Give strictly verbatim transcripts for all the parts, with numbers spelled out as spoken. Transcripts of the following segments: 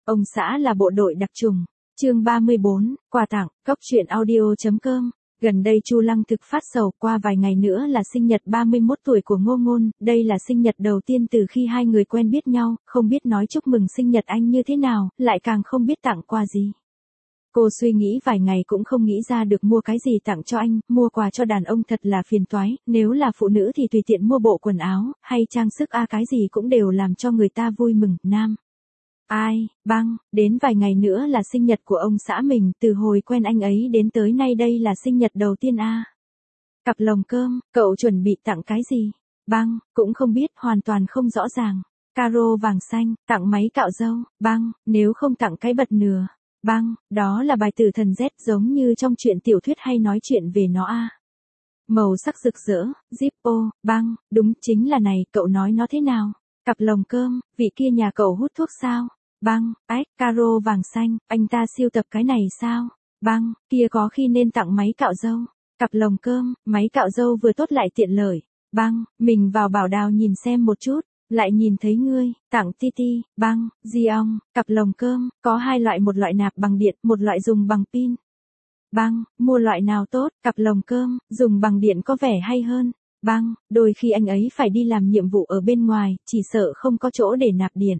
Ông xã là bộ đội đặc trùng. Chương ba mươi bốn, quà tặng, cốc truyện audio chấm com. Gần đây Chu Lăng thực phát sầu, qua vài ngày nữa là sinh nhật ba mươi mốt tuổi của Ngô Ngôn, đây là sinh nhật đầu tiên từ khi hai người quen biết nhau, không biết nói chúc mừng sinh nhật anh như thế nào, lại càng không biết tặng quà gì. Cô suy nghĩ vài ngày cũng không nghĩ ra được mua cái gì tặng cho anh, mua quà cho đàn ông thật là phiền toái, nếu là phụ nữ thì tùy tiện mua bộ quần áo, hay trang sức a cái gì cũng đều làm cho người ta vui mừng, nam. Ai, băng, đến vài ngày nữa là sinh nhật của ông xã mình, từ hồi quen anh ấy đến tới nay đây là sinh nhật đầu tiên a. À. Cặp lồng cơm, cậu chuẩn bị tặng cái gì? Băng, cũng không biết, hoàn toàn không rõ ràng. Caro vàng xanh, tặng máy cạo râu, băng, nếu không tặng cái bật nừa. Băng, đó là bài tử thần Z giống như trong truyện tiểu thuyết hay nói chuyện về nó a. À. Màu sắc rực rỡ, Zippo, băng, đúng chính là này, cậu nói nó thế nào? Cặp lồng cơm, vị kia nhà cậu hút thuốc sao? Băng, ách, Caro vàng xanh, anh ta siêu tập cái này sao? Băng, kia có khi nên tặng máy cạo râu. Cặp lồng cơm, máy cạo râu vừa tốt lại tiện lợi. Băng, mình vào bảo đào nhìn xem một chút, lại nhìn thấy ngươi, tặng Titi, băng, di ong, cặp lồng cơm, có hai loại, một loại nạp bằng điện, một loại dùng bằng pin. Băng, mua loại nào tốt, cặp lồng cơm, dùng bằng điện có vẻ hay hơn. Băng, đôi khi anh ấy phải đi làm nhiệm vụ ở bên ngoài, chỉ sợ không có chỗ để nạp điện.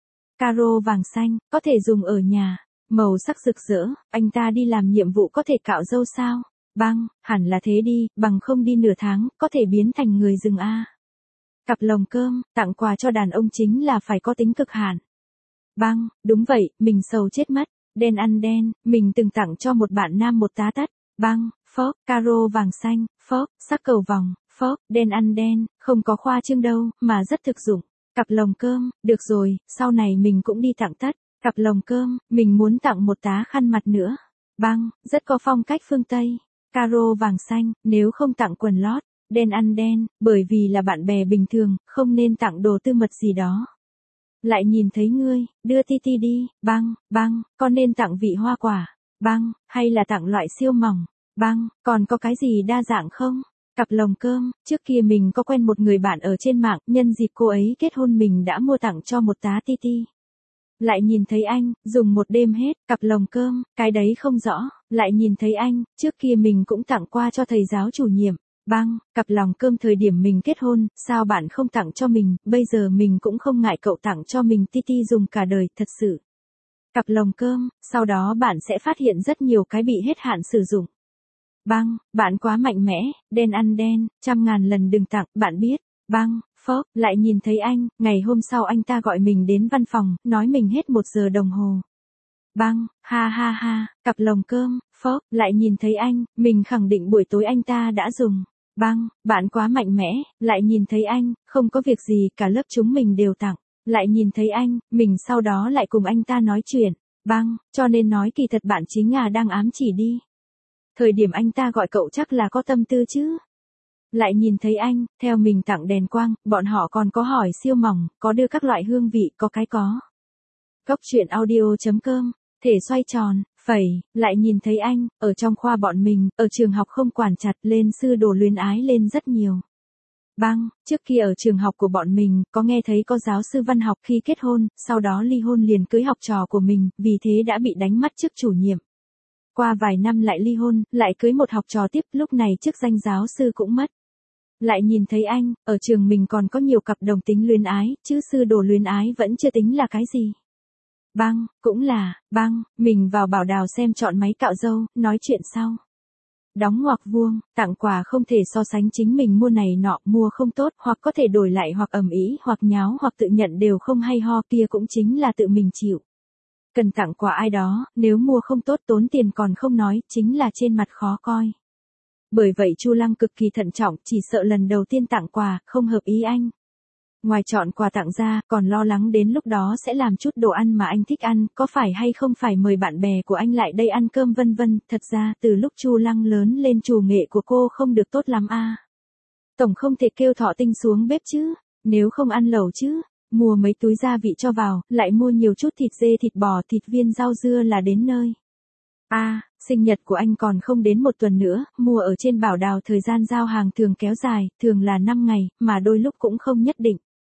Caro vàng xanh, có thể dùng ở nhà, màu sắc rực rỡ, anh ta đi làm nhiệm vụ có thể cạo râu sao? Băng, hẳn là thế đi, bằng không đi nửa tháng, có thể biến thành người rừng a. Cặp lồng cơm, tặng quà cho đàn ông chính là phải có tính cực hạn. Băng, đúng vậy, mình sầu chết mất, đen ăn đen, mình từng tặng cho một bạn nam một tá tắt. Băng, phốc, Caro vàng xanh, phốc, sắc cầu vòng, phốc, đen ăn đen, không có khoa trương đâu, mà rất thực dụng. Cặp lồng cơm, được rồi, sau này mình cũng đi tặng tất. Cặp lồng cơm, mình muốn tặng một tá khăn mặt nữa. Băng, rất có phong cách phương Tây. Caro vàng xanh, nếu không tặng quần lót, đen ăn đen, bởi vì là bạn bè bình thường, không nên tặng đồ tư mật gì đó. Lại nhìn thấy ngươi, đưa Titi đi, băng, băng, con nên tặng vị hoa quả, băng, hay là tặng loại siêu mỏng, băng, còn có cái gì đa dạng không? Cặp lồng cơm, trước kia mình có quen một người bạn ở trên mạng, nhân dịp cô ấy kết hôn mình đã mua tặng cho một tá Titi. Lại nhìn thấy anh, dùng một đêm hết, cặp lồng cơm, cái đấy không rõ, lại nhìn thấy anh, trước kia mình cũng tặng qua cho thầy giáo chủ nhiệm. Băng, cặp lồng cơm thời điểm mình kết hôn, sao bạn không tặng cho mình, bây giờ mình cũng không ngại cậu tặng cho mình Titi dùng cả đời, thật sự. Cặp lồng cơm, sau đó bạn sẽ phát hiện rất nhiều cái bị hết hạn sử dụng. Băng, bạn quá mạnh mẽ, đen ăn đen, trăm ngàn lần đừng tặng, bạn biết. Băng, phốc, lại nhìn thấy anh, ngày hôm sau anh ta gọi mình đến văn phòng, nói mình hết một giờ đồng hồ. Băng, ha ha ha, cặp lồng cơm, phốc, lại nhìn thấy anh, mình khẳng định buổi tối anh ta đã dùng. Băng, bạn quá mạnh mẽ, lại nhìn thấy anh, không có việc gì, cả lớp chúng mình đều tặng. Lại nhìn thấy anh, mình sau đó lại cùng anh ta nói chuyện. Băng, cho nên nói kỳ thật bạn chính à đang ám chỉ đi. Thời điểm anh ta gọi cậu chắc là có tâm tư chứ. Lại nhìn thấy anh, theo mình tặng đèn quang, bọn họ còn có hỏi siêu mỏng, có đưa các loại hương vị, có cái có. Cốc truyện audio chấm com, thể xoay tròn, phẩy, lại nhìn thấy anh, ở trong khoa bọn mình, ở trường học không quản chặt lên sư đồ luyến ái lên rất nhiều. Băng, trước kia ở trường học của bọn mình, có nghe thấy có giáo sư văn học khi kết hôn, sau đó ly hôn liền cưới học trò của mình, vì thế đã bị đánh mắt trước chủ nhiệm. Qua vài năm lại ly hôn, lại cưới một học trò tiếp, lúc này chức danh giáo sư cũng mất. Lại nhìn thấy anh, ở trường mình còn có nhiều cặp đồng tính luyến ái, chứ sư đồ luyến ái vẫn chưa tính là cái gì. Băng, cũng là, băng, mình vào bảo đào xem chọn máy cạo râu, nói chuyện sau. Đóng ngoặc vuông, tặng quà không thể so sánh chính mình mua này nọ, mua không tốt, hoặc có thể đổi lại hoặc ầm ĩ, hoặc nháo, hoặc tự nhận đều không hay ho, kia cũng chính là tự mình chịu. Cần tặng quà ai đó, nếu mua không tốt tốn tiền còn không nói, chính là trên mặt khó coi. Bởi vậy Chu Lăng cực kỳ thận trọng, chỉ sợ lần đầu tiên tặng quà, không hợp ý anh. Ngoài chọn quà tặng ra, còn lo lắng đến lúc đó sẽ làm chút đồ ăn mà anh thích ăn, có phải hay không phải mời bạn bè của anh lại đây ăn cơm vân vân. Thật ra, từ lúc Chu Lăng lớn lên chủ nghệ của cô không được tốt lắm a. À. Tổng không thể kêu Thọ Tinh xuống bếp chứ, nếu không ăn lẩu chứ. Mua mấy túi gia vị cho vào, lại mua nhiều chút thịt dê, thịt bò, thịt viên, rau dưa là đến nơi. A, à, sinh nhật của anh còn không đến một tuần nữa, mua ở trên bảo đào thời gian giao hàng thường kéo dài, thường là năm ngày, mà đôi lúc cũng không nhất định.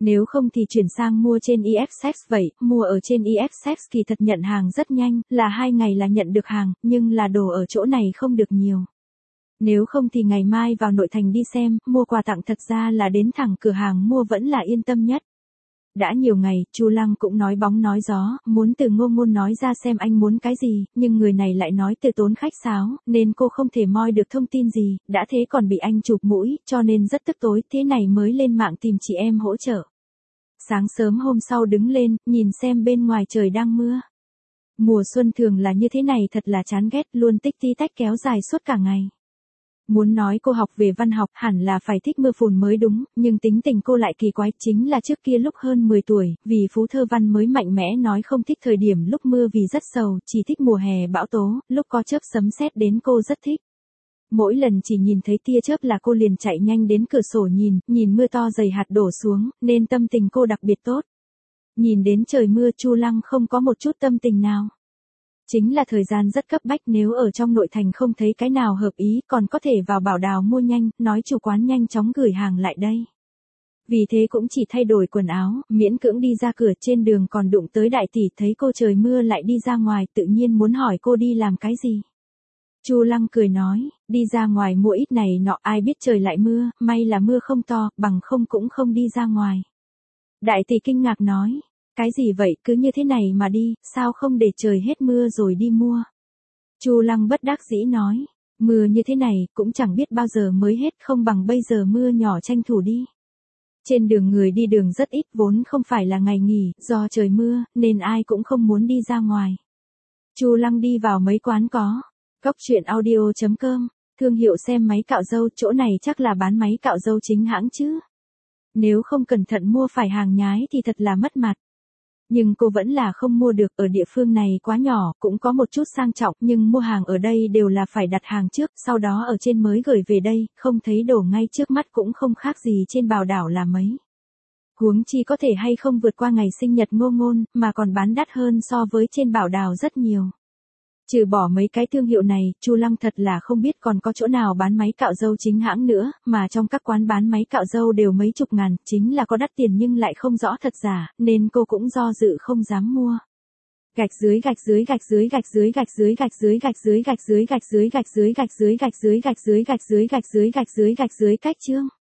Nếu không thì chuyển sang mua trên e ép Sex vậy, mua ở trên e ép Sex kỳ thật nhận hàng rất nhanh, là hai ngày là nhận được hàng, nhưng là đồ ở chỗ này không được nhiều. Nếu không thì ngày mai vào nội thành đi xem, mua quà tặng thật ra là đến thẳng cửa hàng mua vẫn là yên tâm nhất. Đã nhiều ngày, Chu Lăng cũng nói bóng nói gió, muốn từ Ngô Ngôn nói ra xem anh muốn cái gì, nhưng người này lại nói từ tốn khách sáo, nên cô không thể moi được thông tin gì, đã thế còn bị anh chụp mũi, cho nên rất tức tối, thế này mới lên mạng tìm chị em hỗ trợ. Sáng sớm hôm sau đứng lên, nhìn xem bên ngoài trời đang mưa. Mùa xuân thường là như thế này thật là chán ghét, luôn tích tí tách kéo dài suốt cả ngày. Muốn nói cô học về văn học hẳn là phải thích mưa phùn mới đúng, nhưng tính tình cô lại kỳ quái, chính là trước kia lúc hơn mười tuổi, vì phú thơ văn mới mạnh mẽ nói không thích thời điểm lúc mưa vì rất sầu, chỉ thích mùa hè bão tố, lúc có chớp sấm sét đến cô rất thích. Mỗi lần chỉ nhìn thấy tia chớp là cô liền chạy nhanh đến cửa sổ nhìn, nhìn mưa to dày hạt đổ xuống, nên tâm tình cô đặc biệt tốt. Nhìn đến trời mưa Chu Lăng không có một chút tâm tình nào. Chính là thời gian rất cấp bách, nếu ở trong nội thành không thấy cái nào hợp ý còn có thể vào Bảo Đào mua nhanh, nói chủ quán nhanh chóng gửi hàng lại đây. Vì thế cũng chỉ thay đổi quần áo, miễn cưỡng đi ra cửa, trên đường còn đụng tới đại tỷ, thấy cô trời mưa lại đi ra ngoài, tự nhiên muốn hỏi cô đi làm cái gì. Chu Lăng cười nói, đi ra ngoài mua ít này nọ, ai biết trời lại mưa, may là mưa không to, bằng không cũng không đi ra ngoài. Đại tỷ kinh ngạc nói, cái gì vậy, cứ như thế này mà đi, sao không để trời hết mưa rồi đi mua. Chu Lăng bất đắc dĩ nói, mưa như thế này cũng chẳng biết bao giờ mới hết, không bằng bây giờ mưa nhỏ tranh thủ đi. Trên đường người đi đường rất ít, vốn không phải là ngày nghỉ, do trời mưa nên ai cũng không muốn đi ra ngoài. Chu Lăng đi vào mấy quán có Cóc truyện audio chấm com, thương hiệu xem máy cạo râu, chỗ này chắc là bán máy cạo râu chính hãng chứ. Nếu không cẩn thận mua phải hàng nhái thì thật là mất mặt. Nhưng cô vẫn là không mua được, ở địa phương này quá nhỏ, cũng có một chút sang trọng, nhưng mua hàng ở đây đều là phải đặt hàng trước, sau đó ở trên mới gửi về đây, không thấy đồ ngay trước mắt cũng không khác gì trên Bảo Đảo là mấy. Huống chi có thể hay không vượt qua ngày sinh nhật Ngô Ngôn, mà còn bán đắt hơn so với trên Bảo Đảo rất nhiều. Trừ bỏ mấy cái thương hiệu này, Chu Lăng thật là không biết còn có chỗ nào bán máy cạo râu chính hãng nữa, mà trong các quán bán máy cạo râu đều mấy chục ngàn, chính là có đắt tiền nhưng lại không rõ thật giả, nên cô cũng do dự không dám mua. Gạch dưới gạch dưới gạch dưới gạch dưới gạch dưới gạch dưới gạch dưới gạch dưới gạch dưới gạch dưới gạch dưới gạch dưới gạch dưới gạch dưới gạch dưới gạch dưới gạch dưới cách chương.